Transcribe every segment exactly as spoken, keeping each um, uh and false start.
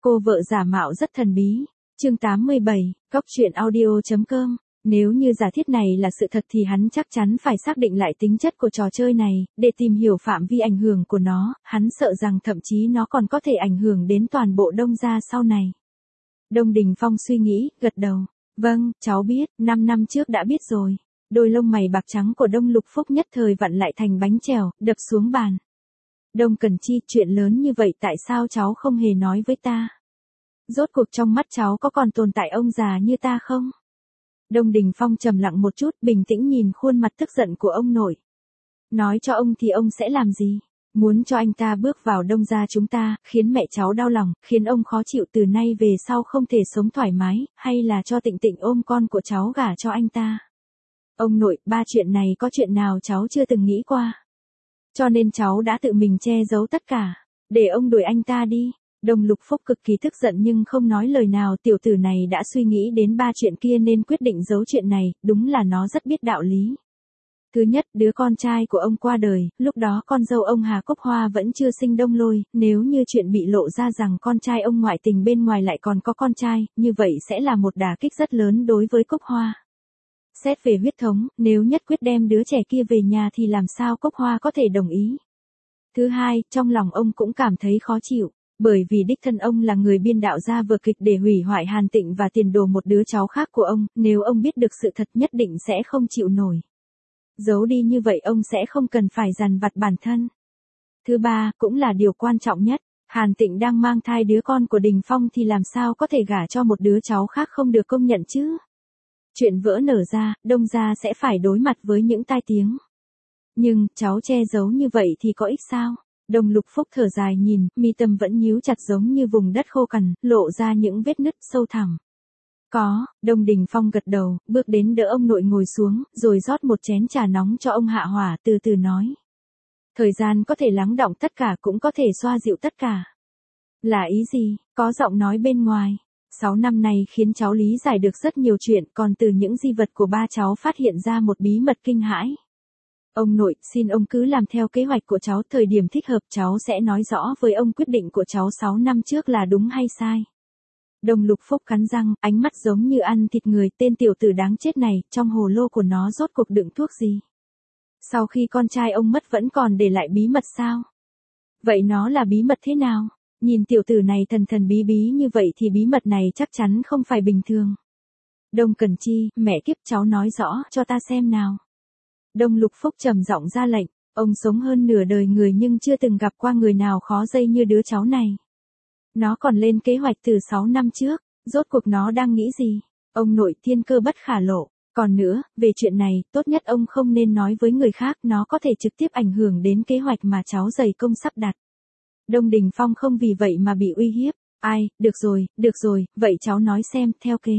Cô vợ giả mạo rất thần bí. Chương tám mươi bảy, Cóc truyện audio.com. Nếu như giả thiết này là sự thật thì hắn chắc chắn phải xác định lại tính chất của trò chơi này, để tìm hiểu phạm vi ảnh hưởng của nó, hắn sợ rằng thậm chí nó còn có thể ảnh hưởng đến toàn bộ Đông gia sau này. Đông Đình Phong suy nghĩ, gật đầu. Vâng, cháu biết, năm năm trước đã biết rồi. Đôi lông mày bạc trắng của Đông Lục Phúc nhất thời vặn lại thành bánh trèo, đập xuống bàn. Đông Cần Chi, chuyện lớn như vậy tại sao cháu không hề nói với ta? Rốt cuộc trong mắt cháu có còn tồn tại ông già như ta không? Đông Đình Phong trầm lặng một chút, bình tĩnh nhìn khuôn mặt tức giận của ông nội. Nói cho ông thì ông sẽ làm gì? Muốn cho anh ta bước vào Đông gia chúng ta, khiến mẹ cháu đau lòng, khiến ông khó chịu từ nay về sau không thể sống thoải mái, hay là cho Tịnh Tịnh ôm con của cháu gả cho anh ta? Ông nội, ba chuyện này có chuyện nào cháu chưa từng nghĩ qua. Cho nên cháu đã tự mình che giấu tất cả, để ông đuổi anh ta đi. Đông Lục Phúc cực kỳ tức giận nhưng không nói lời nào, tiểu tử này đã suy nghĩ đến ba chuyện kia nên quyết định giấu chuyện này, đúng là nó rất biết đạo lý. Thứ nhất, đứa con trai của ông qua đời, lúc đó con dâu ông Hà Cúc Hoa vẫn chưa sinh Đông Lôi, nếu như chuyện bị lộ ra rằng con trai ông ngoại tình bên ngoài lại còn có con trai, như vậy sẽ là một đả kích rất lớn đối với Cúc Hoa. Xét về huyết thống, nếu nhất quyết đem đứa trẻ kia về nhà thì làm sao Cúc Hoa có thể đồng ý. Thứ hai, trong lòng ông cũng cảm thấy khó chịu. Bởi vì đích thân ông là người biên đạo ra vở kịch để hủy hoại Hàn Tịnh và tiền đồ một đứa cháu khác của ông, nếu ông biết được sự thật nhất định sẽ không chịu nổi. Giấu đi như vậy ông sẽ không cần phải dằn vặt bản thân. Thứ ba, cũng là điều quan trọng nhất, Hàn Tịnh đang mang thai đứa con của Đình Phong thì làm sao có thể gả cho một đứa cháu khác không được công nhận chứ? Chuyện vỡ nở ra, Đông gia sẽ phải đối mặt với những tai tiếng. Nhưng, cháu che giấu như vậy thì có ích sao? Đông Lục Phúc thở dài nhìn, mi tâm vẫn nhíu chặt giống như vùng đất khô cằn, lộ ra những vết nứt sâu thẳm. Có, Đông Đình Phong gật đầu, bước đến đỡ ông nội ngồi xuống, rồi rót một chén trà nóng cho ông hạ hỏa, từ từ nói. Thời gian có thể lắng đọng tất cả cũng có thể xoa dịu tất cả. Là ý gì? Có giọng nói bên ngoài. Sáu năm này khiến cháu lý giải được rất nhiều chuyện, còn từ những di vật của ba cháu phát hiện ra một bí mật kinh hãi. Ông nội, xin ông cứ làm theo kế hoạch của cháu, thời điểm thích hợp cháu sẽ nói rõ với ông quyết định của cháu sáu năm trước là đúng hay sai. Đông Lục Phúc cắn răng, ánh mắt giống như ăn thịt người, tên tiểu tử đáng chết này, trong hồ lô của nó rốt cuộc đựng thuốc gì? Sau khi con trai ông mất vẫn còn để lại bí mật sao? Vậy nó là bí mật thế nào? Nhìn tiểu tử này thần thần bí bí như vậy thì bí mật này chắc chắn không phải bình thường. Đông Cần Chi, mẹ kiếp, cháu nói rõ cho ta xem nào. Đông Lục Phúc trầm giọng ra lệnh, ông sống hơn nửa đời người nhưng chưa từng gặp qua người nào khó dây như đứa cháu này. Nó còn lên kế hoạch từ sáu năm trước, rốt cuộc nó đang nghĩ gì? Ông nội, thiên cơ bất khả lộ. Còn nữa, về chuyện này, tốt nhất ông không nên nói với người khác, nó có thể trực tiếp ảnh hưởng đến kế hoạch mà cháu dày công sắp đặt. Đông Đình Phong không vì vậy mà bị uy hiếp. Ai, được rồi, được rồi, vậy cháu nói xem, theo kế.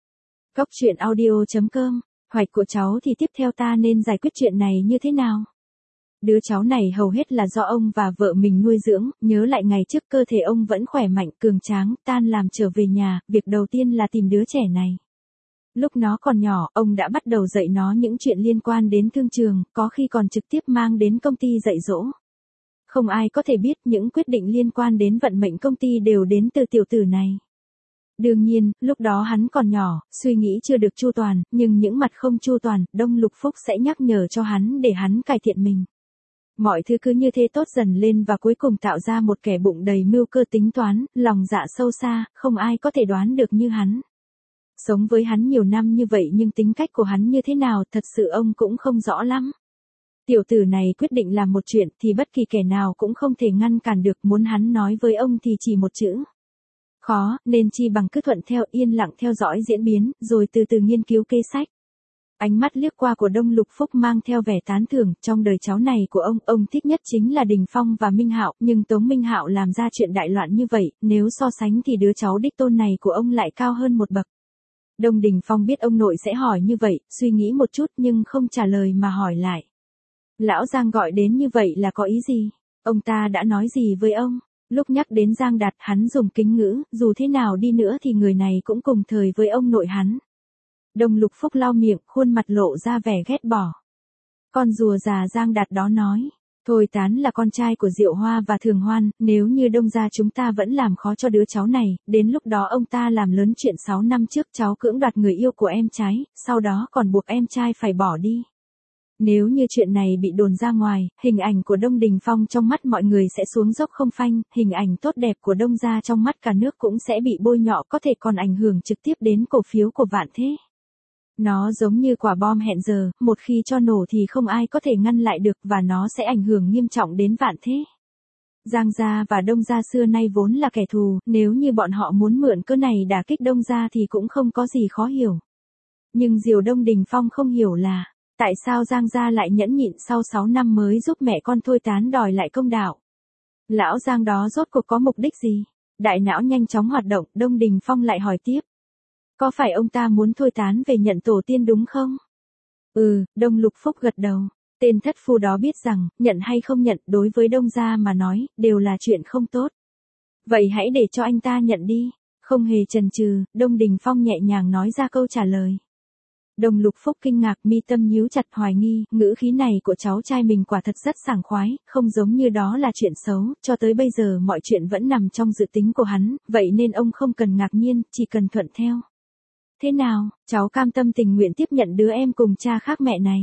Cóc truyện audio.com. Hoạch của cháu thì tiếp theo ta nên giải quyết chuyện này như thế nào? Đứa cháu này hầu hết là do ông và vợ mình nuôi dưỡng, nhớ lại ngày trước cơ thể ông vẫn khỏe mạnh, cường tráng, tan làm trở về nhà, việc đầu tiên là tìm đứa trẻ này. Lúc nó còn nhỏ, ông đã bắt đầu dạy nó những chuyện liên quan đến thương trường, có khi còn trực tiếp mang đến công ty dạy dỗ. Không ai có thể biết những quyết định liên quan đến vận mệnh công ty đều đến từ tiểu tử này. Đương nhiên, lúc đó hắn còn nhỏ, suy nghĩ chưa được chu toàn, nhưng những mặt không chu toàn, Đông Lục Phúc sẽ nhắc nhở cho hắn để hắn cải thiện mình. Mọi thứ cứ như thế tốt dần lên và cuối cùng tạo ra một kẻ bụng đầy mưu cơ tính toán, lòng dạ sâu xa, không ai có thể đoán được như hắn. Sống với hắn nhiều năm như vậy nhưng tính cách của hắn như thế nào thật sự ông cũng không rõ lắm. Tiểu tử này quyết định làm một chuyện thì bất kỳ kẻ nào cũng không thể ngăn cản được, muốn hắn nói với ông thì chỉ một chữ. Khó, nên chi bằng cứ thuận theo, yên lặng theo dõi diễn biến, rồi từ từ nghiên cứu kế sách. Ánh mắt liếc qua của Đông Lục Phúc mang theo vẻ tán thưởng, trong đời cháu này của ông, ông thích nhất chính là Đình Phong và Minh Hạo, nhưng Tống Minh Hạo làm ra chuyện đại loạn như vậy, nếu so sánh thì đứa cháu đích tôn này của ông lại cao hơn một bậc. Đông Đình Phong biết ông nội sẽ hỏi như vậy, suy nghĩ một chút nhưng không trả lời mà hỏi lại. Lão Giang gọi đến như vậy là có ý gì? Ông ta đã nói gì với ông? Lúc nhắc đến Giang Đạt, hắn dùng kính ngữ, dù thế nào đi nữa thì người này cũng cùng thời với ông nội hắn. Đông Lục Phúc lau miệng, khuôn mặt lộ ra vẻ ghét bỏ. Con rùa già Giang Đạt đó nói, Thôi Tán là con trai của Diệu Hoa và Thường Hoan, nếu như Đông gia chúng ta vẫn làm khó cho đứa cháu này, đến lúc đó ông ta làm lớn chuyện sáu năm trước cháu cưỡng đoạt người yêu của em trai, sau đó còn buộc em trai phải bỏ đi. Nếu như chuyện này bị đồn ra ngoài, hình ảnh của Đông Đình Phong trong mắt mọi người sẽ xuống dốc không phanh, hình ảnh tốt đẹp của Đông gia trong mắt cả nước cũng sẽ bị bôi nhọ, có thể còn ảnh hưởng trực tiếp đến cổ phiếu của Vạn Thế. Nó giống như quả bom hẹn giờ, một khi cho nổ thì không ai có thể ngăn lại được và nó sẽ ảnh hưởng nghiêm trọng đến Vạn Thế. Giang gia và Đông gia xưa nay vốn là kẻ thù, nếu như bọn họ muốn mượn cơ này đả kích Đông gia thì cũng không có gì khó hiểu. Nhưng điều Đông Đình Phong không hiểu là, tại sao Giang gia lại nhẫn nhịn sau sáu năm mới giúp mẹ con Thôi Tán đòi lại công đạo. Lão Giang đó rốt cuộc có mục đích gì? Đại não nhanh chóng hoạt động, Đông Đình Phong lại hỏi tiếp. Có phải ông ta muốn Thôi Tán về nhận tổ tiên đúng không? Ừ, Đông Lục Phúc gật đầu. Tên thất phu đó biết rằng, nhận hay không nhận đối với Đông gia mà nói, đều là chuyện không tốt. Vậy hãy để cho anh ta nhận đi. Không hề chần chừ, Đông Đình Phong nhẹ nhàng nói ra câu trả lời. Đông Lục Phúc kinh ngạc, mi tâm nhíu chặt, hoài nghi, ngữ khí này của cháu trai mình quả thật rất sảng khoái, không giống như đó là chuyện xấu, cho tới bây giờ mọi chuyện vẫn nằm trong dự tính của hắn, vậy nên ông không cần ngạc nhiên, chỉ cần thuận theo. Thế nào, cháu cam tâm tình nguyện tiếp nhận đứa em cùng cha khác mẹ này?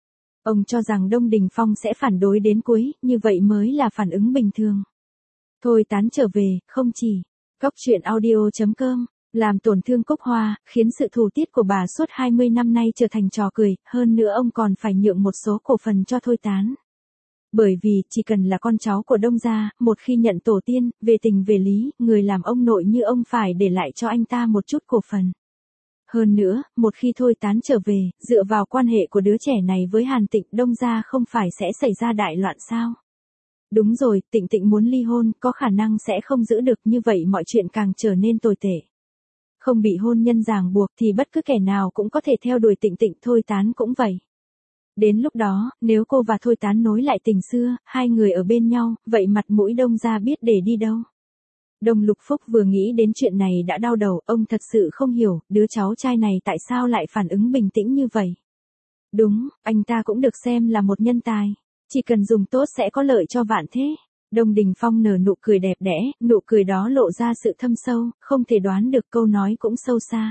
Ông cho rằng Đông Đình Phong sẽ phản đối đến cuối, như vậy mới là phản ứng bình thường. Thôi Tán trở về, không chỉ. Cóc truyện audio chấm com làm tổn thương Cúc Hoa, khiến sự thù tiết của bà suốt hai mươi năm nay trở thành trò cười, hơn nữa ông còn phải nhượng một số cổ phần cho Thôi Tán. Bởi vì, chỉ cần là con cháu của Đông gia, một khi nhận tổ tiên, về tình về lý, người làm ông nội như ông phải để lại cho anh ta một chút cổ phần. Hơn nữa, một khi Thôi Tán trở về, dựa vào quan hệ của đứa trẻ này với Hàn Tịnh, Đông gia không phải sẽ xảy ra đại loạn sao? Đúng rồi, Tịnh Tịnh muốn ly hôn, có khả năng sẽ không giữ được, như vậy mọi chuyện càng trở nên tồi tệ. Không bị hôn nhân ràng buộc thì bất cứ kẻ nào cũng có thể theo đuổi Tịnh Tịnh, Thôi Tán cũng vậy. Đến lúc đó, nếu cô và Thôi Tán nối lại tình xưa, hai người ở bên nhau, vậy mặt mũi Đông gia biết để đi đâu. Đông Lục Phúc vừa nghĩ đến chuyện này đã đau đầu, ông thật sự không hiểu, đứa cháu trai này tại sao lại phản ứng bình tĩnh như vậy. Đúng, anh ta cũng được xem là một nhân tài, chỉ cần dùng tốt sẽ có lợi cho Vạn Thế. Đông Đình Phong nở nụ cười đẹp đẽ, nụ cười đó lộ ra sự thâm sâu, không thể đoán được, câu nói cũng sâu xa.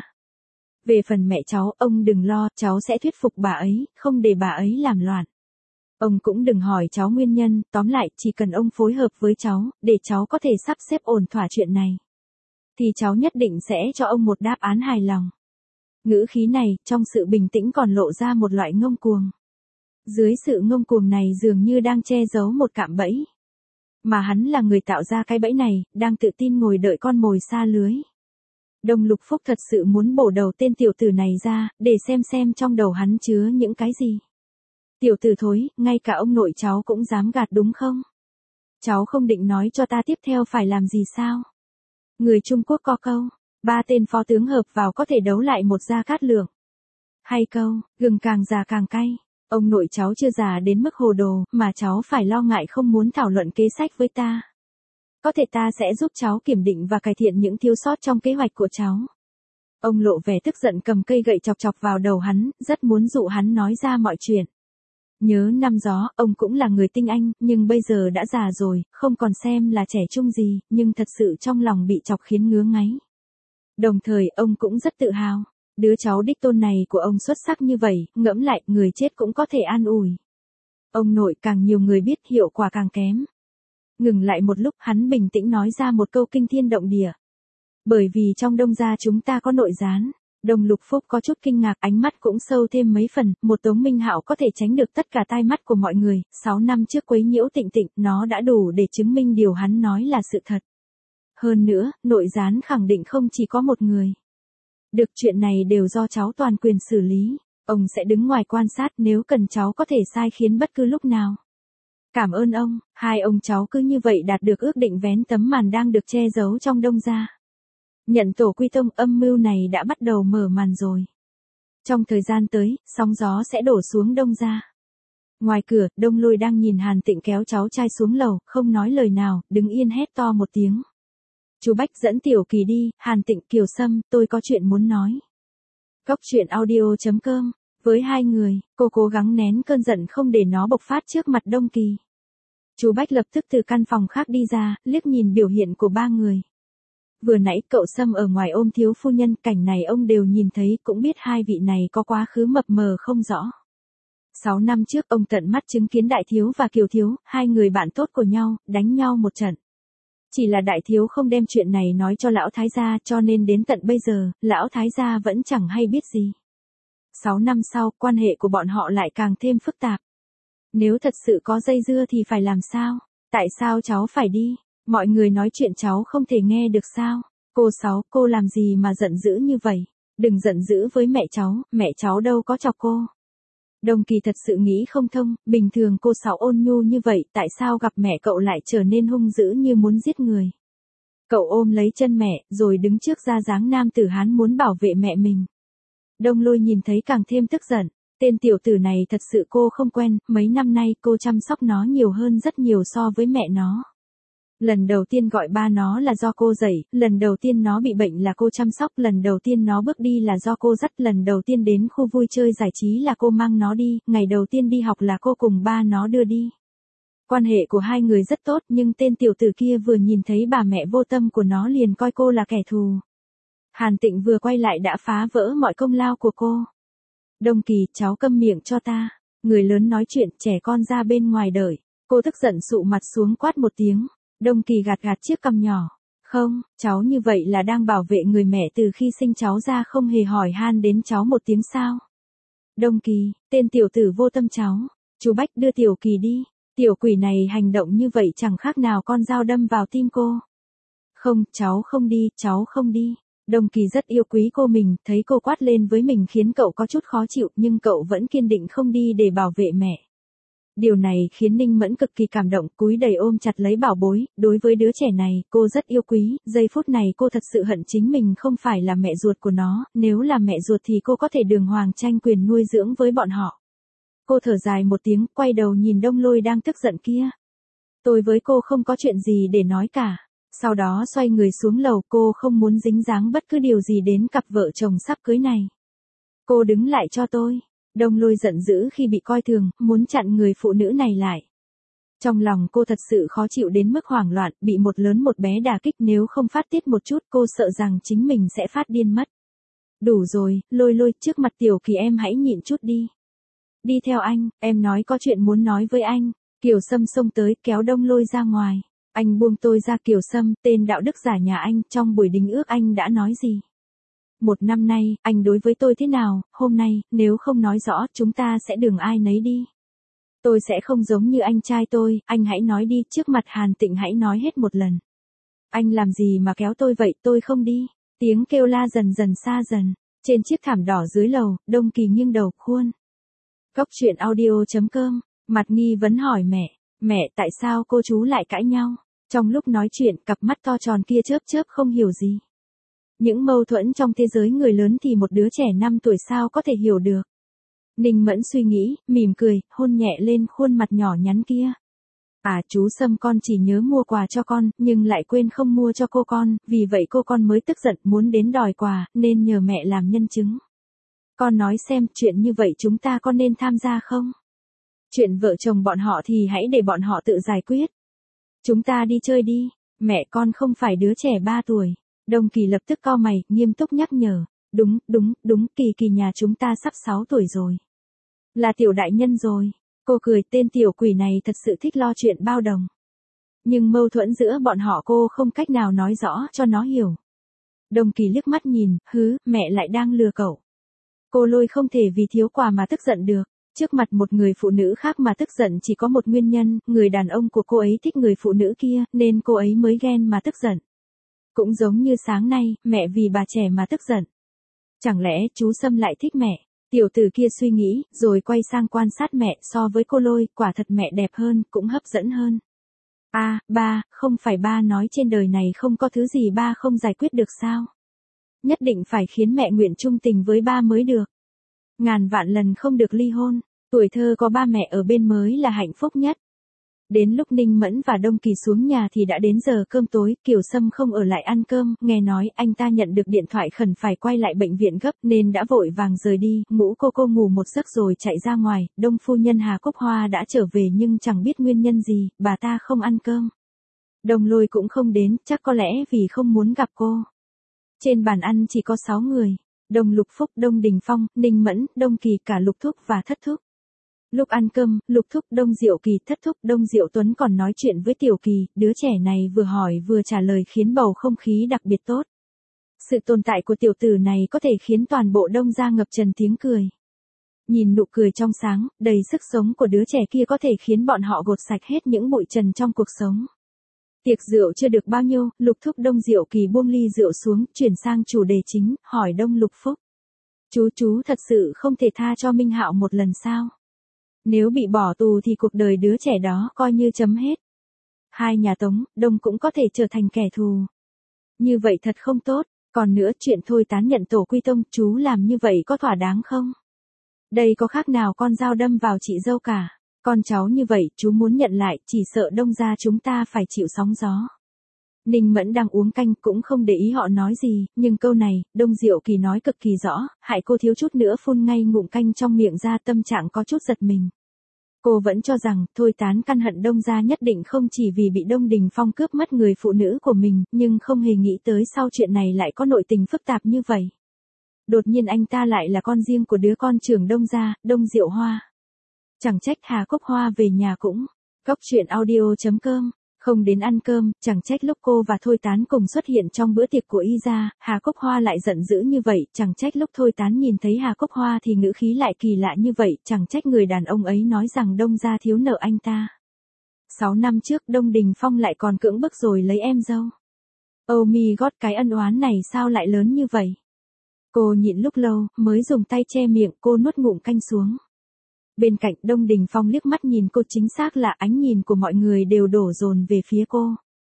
Về phần mẹ cháu, ông đừng lo, cháu sẽ thuyết phục bà ấy, không để bà ấy làm loạn. Ông cũng đừng hỏi cháu nguyên nhân, tóm lại, chỉ cần ông phối hợp với cháu, để cháu có thể sắp xếp ổn thỏa chuyện này, thì cháu nhất định sẽ cho ông một đáp án hài lòng. Ngữ khí này, trong sự bình tĩnh còn lộ ra một loại ngông cuồng. Dưới sự ngông cuồng này dường như đang che giấu một cạm bẫy. Mà hắn là người tạo ra cái bẫy này, đang tự tin ngồi đợi con mồi xa lưới. Đông Lục Phúc thật sự muốn bổ đầu tên tiểu tử này ra, để xem xem trong đầu hắn chứa những cái gì. Tiểu tử thối, ngay cả ông nội cháu cũng dám gạt đúng không? Cháu không định nói cho ta tiếp theo phải làm gì sao? Người Trung Quốc có câu, ba tên phó tướng hợp vào có thể đấu lại một Gia Cát Lượng. Hay câu, gừng càng già càng cay. Ông nội cháu chưa già đến mức hồ đồ, mà cháu phải lo ngại không muốn thảo luận kế sách với ta. Có thể ta sẽ giúp cháu kiểm định và cải thiện những thiếu sót trong kế hoạch của cháu. Ông lộ vẻ tức giận, cầm cây gậy chọc chọc vào đầu hắn, rất muốn dụ hắn nói ra mọi chuyện. Nhớ năm đó, ông cũng là người tinh anh, nhưng bây giờ đã già rồi, không còn xem là trẻ trung gì, nhưng thật sự trong lòng bị chọc khiến ngứa ngáy. Đồng thời, ông cũng rất tự hào. Đứa cháu đích tôn này của ông xuất sắc như vậy, ngẫm lại, người chết cũng có thể an ủi. Ông nội càng nhiều người biết, hiệu quả càng kém. Ngừng lại một lúc, hắn bình tĩnh nói ra một câu kinh thiên động địa. Bởi vì trong Đông gia chúng ta có nội gián. Đông Lục Phúc có chút kinh ngạc, ánh mắt cũng sâu thêm mấy phần, một Tống Minh Hạo có thể tránh được tất cả tai mắt của mọi người, sáu năm trước quấy nhiễu Tịnh Tịnh, nó đã đủ để chứng minh điều hắn nói là sự thật. Hơn nữa, nội gián khẳng định không chỉ có một người. Được, chuyện này đều do cháu toàn quyền xử lý, ông sẽ đứng ngoài quan sát, nếu cần cháu có thể sai khiến bất cứ lúc nào. Cảm ơn ông, hai ông cháu cứ như vậy đạt được ước định vén tấm màn đang được che giấu trong Đông gia. Nhận tổ quy tông, âm mưu này đã bắt đầu mở màn rồi. Trong thời gian tới, sóng gió sẽ đổ xuống Đông gia. Ngoài cửa, Đông Lôi đang nhìn Hàn Tịnh kéo cháu trai xuống lầu, không nói lời nào, đứng yên hét to một tiếng. Chú Bách dẫn Tiểu Kỳ đi, Hàn Tịnh, Kiều Sâm, tôi có chuyện muốn nói. Cóc truyện audio chấm com với hai người, cô cố gắng nén cơn giận không để nó bộc phát trước mặt Đông Kỳ. Chú Bách lập tức từ căn phòng khác đi ra, liếc nhìn biểu hiện của ba người. Vừa nãy cậu Sâm ở ngoài ôm thiếu phu nhân, cảnh này ông đều nhìn thấy, cũng biết hai vị này có quá khứ mập mờ không rõ. Sáu năm trước ông tận mắt chứng kiến Đại Thiếu và Kiều Thiếu, hai người bạn tốt của nhau, đánh nhau một trận. Chỉ là Đại Thiếu không đem chuyện này nói cho lão thái gia, cho nên đến tận bây giờ, lão thái gia vẫn chẳng hay biết gì. Sáu năm sau, quan hệ của bọn họ lại càng thêm phức tạp. Nếu thật sự có dây dưa thì phải làm sao? Tại sao cháu phải đi? Mọi người nói chuyện cháu không thể nghe được sao? Cô Sáu, cô làm gì mà giận dữ như vậy? Đừng giận dữ với mẹ cháu, mẹ cháu đâu có chọc cô. Đồng Kỳ thật sự nghĩ không thông, bình thường cô Sáu ôn nhu như vậy, tại sao gặp mẹ cậu lại trở nên hung dữ như muốn giết người? Cậu ôm lấy chân mẹ, rồi đứng trước ra dáng nam tử Hán muốn bảo vệ mẹ mình. Đông Lôi nhìn thấy càng thêm tức giận, tên tiểu tử này thật sự cô không quen, mấy năm nay cô chăm sóc nó nhiều hơn rất nhiều so với mẹ nó. Lần đầu tiên gọi ba nó là do cô dạy, lần đầu tiên nó bị bệnh là cô chăm sóc, lần đầu tiên nó bước đi là do cô dắt, lần đầu tiên đến khu vui chơi giải trí là cô mang nó đi, ngày đầu tiên đi học là cô cùng ba nó đưa đi. Quan hệ của hai người rất tốt, nhưng tên tiểu tử kia vừa nhìn thấy bà mẹ vô tâm của nó liền coi cô là kẻ thù. Hàn Tịnh vừa quay lại đã phá vỡ mọi công lao của cô. Đông Kỳ, cháu câm miệng cho ta. Người lớn nói chuyện, trẻ con ra bên ngoài đợi. Cô tức giận sụ mặt xuống quát một tiếng. Đông Kỳ gạt gạt chiếc cằm nhỏ. Không, cháu như vậy là đang bảo vệ người mẹ từ khi sinh cháu ra không hề hỏi han đến cháu một tiếng sao. Đông Kỳ, tên tiểu tử vô tâm cháu. Chú Bách đưa Tiểu Kỳ đi. Tiểu quỷ này hành động như vậy chẳng khác nào con dao đâm vào tim cô. Không, cháu không đi, cháu không đi. Đông Kỳ rất yêu quý cô mình, thấy cô quát lên với mình khiến cậu có chút khó chịu, nhưng cậu vẫn kiên định không đi để bảo vệ mẹ. Điều này khiến Ninh Mẫn cực kỳ cảm động, cúi đầy ôm chặt lấy bảo bối, đối với đứa trẻ này, cô rất yêu quý, giây phút này cô thật sự hận chính mình không phải là mẹ ruột của nó, nếu là mẹ ruột thì cô có thể đường hoàng tranh quyền nuôi dưỡng với bọn họ. Cô thở dài một tiếng, quay đầu nhìn Đông Lôi đang tức giận kia. Tôi với cô không có chuyện gì để nói cả. Sau đó xoay người xuống lầu, cô không muốn dính dáng bất cứ điều gì đến cặp vợ chồng sắp cưới này. Cô đứng lại cho tôi. Đông Lôi giận dữ khi bị coi thường, muốn chặn người phụ nữ này lại. Trong lòng cô thật sự khó chịu đến mức hoảng loạn, bị một lớn một bé đả kích, nếu không phát tiết một chút cô sợ rằng chính mình sẽ phát điên mất. Đủ rồi, Lôi Lôi, trước mặt Tiểu Kỳ em hãy nhịn chút đi. Đi theo anh, em nói có chuyện muốn nói với anh. Kiều Sâm xông tới kéo Đông Lôi ra ngoài. Anh buông tôi ra. Kiều Sâm, tên đạo đức giả nhà anh, trong buổi đính ước anh đã nói gì? Một năm nay, anh đối với tôi thế nào, hôm nay, nếu không nói rõ, chúng ta sẽ đường ai nấy đi. Tôi sẽ không giống như anh trai tôi, anh hãy nói đi, trước mặt Hàn Tịnh hãy nói hết một lần. Anh làm gì mà kéo tôi vậy, tôi không đi. Tiếng kêu la dần dần xa dần. Trên chiếc thảm đỏ dưới lầu, Đông Kỳ nghiêng đầu, khuôn. Góc truyện audio chấm com, mặt nghi vấn hỏi mẹ. Mẹ, tại sao cô chú lại cãi nhau? Trong lúc nói chuyện, cặp mắt to tròn kia chớp chớp không hiểu gì. Những mâu thuẫn trong thế giới người lớn thì một đứa trẻ năm tuổi sao có thể hiểu được. Ninh Mẫn suy nghĩ, mỉm cười, hôn nhẹ lên khuôn mặt nhỏ nhắn kia. À, chú Sâm, con chỉ nhớ mua quà cho con, nhưng lại quên không mua cho cô con, vì vậy cô con mới tức giận muốn đến đòi quà, nên nhờ mẹ làm nhân chứng. Con nói xem, chuyện như vậy chúng ta có nên tham gia không? Chuyện vợ chồng bọn họ thì hãy để bọn họ tự giải quyết. Chúng ta đi chơi đi, mẹ con không phải đứa trẻ ba tuổi. Đông Kỳ lập tức cau mày, nghiêm túc nhắc nhở. Đúng, đúng, đúng, Kỳ Kỳ nhà chúng ta sắp sáu tuổi rồi. Là tiểu đại nhân rồi. Cô cười, tên tiểu quỷ này thật sự thích lo chuyện bao đồng. Nhưng mâu thuẫn giữa bọn họ cô không cách nào nói rõ cho nó hiểu. Đông Kỳ liếc mắt nhìn, hứ, mẹ lại đang lừa cậu. Cô Lôi không thể vì thiếu quà mà tức giận được. Trước mặt một người phụ nữ khác mà tức giận chỉ có một nguyên nhân, người đàn ông của cô ấy thích người phụ nữ kia, nên cô ấy mới ghen mà tức giận. Cũng giống như sáng nay, mẹ vì bà trẻ mà tức giận. Chẳng lẽ chú Sâm lại thích mẹ? Tiểu tử kia suy nghĩ, rồi quay sang quan sát mẹ, so với cô Lôi, quả thật mẹ đẹp hơn, cũng hấp dẫn hơn. À, ba, không phải ba nói trên đời này không có thứ gì ba không giải quyết được sao? Nhất định phải khiến mẹ nguyện chung tình với ba mới được. Ngàn vạn lần không được ly hôn, tuổi thơ có ba mẹ ở bên mới là hạnh phúc nhất. Đến lúc Ninh Mẫn và Đông Kỳ xuống nhà thì đã đến giờ cơm tối, Kiều Sâm không ở lại ăn cơm, nghe nói anh ta nhận được điện thoại khẩn phải quay lại bệnh viện gấp nên đã vội vàng rời đi, ngũ cô cô ngủ một giấc rồi chạy ra ngoài, Đông phu nhân Hà Cúc Hoa đã trở về nhưng chẳng biết nguyên nhân gì, bà ta không ăn cơm. Đông Lôi cũng không đến, chắc có lẽ vì không muốn gặp cô. Trên bàn ăn chỉ có sáu người, Đông Lục Phúc, Đông Đình Phong, Ninh Mẫn, Đông Kỳ, cả Lục Thúc và Thất Thúc. Lúc ăn cơm, Lục Thúc, Đông Diệu Kỳ, Thất Thúc, Đông Diệu Tuấn còn nói chuyện với Tiểu Kỳ, đứa trẻ này vừa hỏi vừa trả lời khiến bầu không khí đặc biệt tốt. Sự tồn tại của tiểu tử này có thể khiến toàn bộ Đông gia ngập tràn tiếng cười. Nhìn nụ cười trong sáng, đầy sức sống của đứa trẻ kia có thể khiến bọn họ gột sạch hết những bụi trần trong cuộc sống. Tiệc rượu chưa được bao nhiêu, Lục Thúc Đông Diệu Kỳ buông ly rượu xuống, chuyển sang chủ đề chính, hỏi Đông Lục Phúc. Chú chú thật sự không thể tha cho Minh Hạo một lần sao? Nếu bị bỏ tù thì cuộc đời đứa trẻ đó coi như chấm hết. Hai nhà Tống, Đông cũng có thể trở thành kẻ thù. Như vậy thật không tốt, còn nữa chuyện thôi tán nhận tổ quy tông, chú làm như vậy có thỏa đáng không? Đây có khác nào con dao đâm vào chị dâu cả. Con cháu như vậy, chú muốn nhận lại, chỉ sợ Đông gia chúng ta phải chịu sóng gió. Ninh Mẫn đang uống canh cũng không để ý họ nói gì, nhưng câu này, Đông Diệu Kỳ nói cực kỳ rõ, hại cô thiếu chút nữa phun ngay ngụm canh trong miệng ra, tâm trạng có chút giật mình. Cô vẫn cho rằng, thôi tán căn hận Đông gia nhất định không chỉ vì bị Đông Đình Phong cướp mất người phụ nữ của mình, nhưng không hề nghĩ tới sau chuyện này lại có nội tình phức tạp như vậy. Đột nhiên anh ta lại là con riêng của đứa con trưởng Đông gia, Đông Diệu Hoa. Chẳng trách Hà Cúc Hoa về nhà cũng. Góc truyện audio chấm com. Không đến ăn cơm, chẳng trách lúc cô và Thôi Tán cùng xuất hiện trong bữa tiệc của Y gia, Hà Cúc Hoa lại giận dữ như vậy, chẳng trách lúc Thôi Tán nhìn thấy Hà Cúc Hoa thì ngữ khí lại kỳ lạ như vậy, chẳng trách người đàn ông ấy nói rằng Đông gia thiếu nợ anh ta. Sáu năm trước Đông Đình Phong lại còn cưỡng bức rồi lấy em dâu. Oh my god, cái ân oán này sao lại lớn như vậy? Cô nhịn lúc lâu, mới dùng tay che miệng, cô nuốt ngụm canh xuống. Bên cạnh Đông Đình Phong liếc mắt nhìn cô, chính xác là ánh nhìn của mọi người đều đổ dồn về phía cô.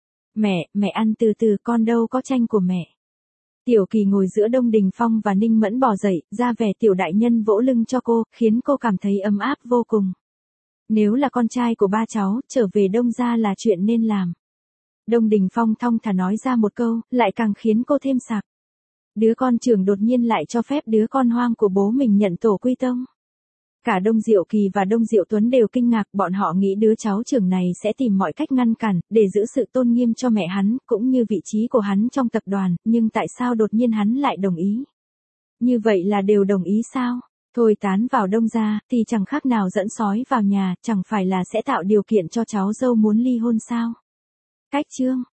Mẹ, mẹ ăn từ từ, con đâu có tranh của mẹ. Tiểu Kỳ ngồi giữa Đông Đình Phong và Ninh Mẫn bò dậy, ra vẻ tiểu đại nhân vỗ lưng cho cô, khiến cô cảm thấy ấm áp vô cùng. Nếu là con trai của ba cháu, trở về Đông gia là chuyện nên làm. Đông Đình Phong thong thả nói ra một câu, lại càng khiến cô thêm sặc. Đứa con trưởng đột nhiên lại cho phép đứa con hoang của bố mình nhận tổ quy tông. Cả Đông Diệu Kỳ và Đông Diệu Tuấn đều kinh ngạc, bọn họ nghĩ đứa cháu trưởng này sẽ tìm mọi cách ngăn cản, để giữ sự tôn nghiêm cho mẹ hắn, cũng như vị trí của hắn trong tập đoàn, nhưng tại sao đột nhiên hắn lại đồng ý? Như vậy là đều đồng ý sao? Thôi Tán vào Đông gia, thì chẳng khác nào dẫn sói vào nhà, chẳng phải là sẽ tạo điều kiện cho cháu dâu muốn ly hôn sao? Cách chương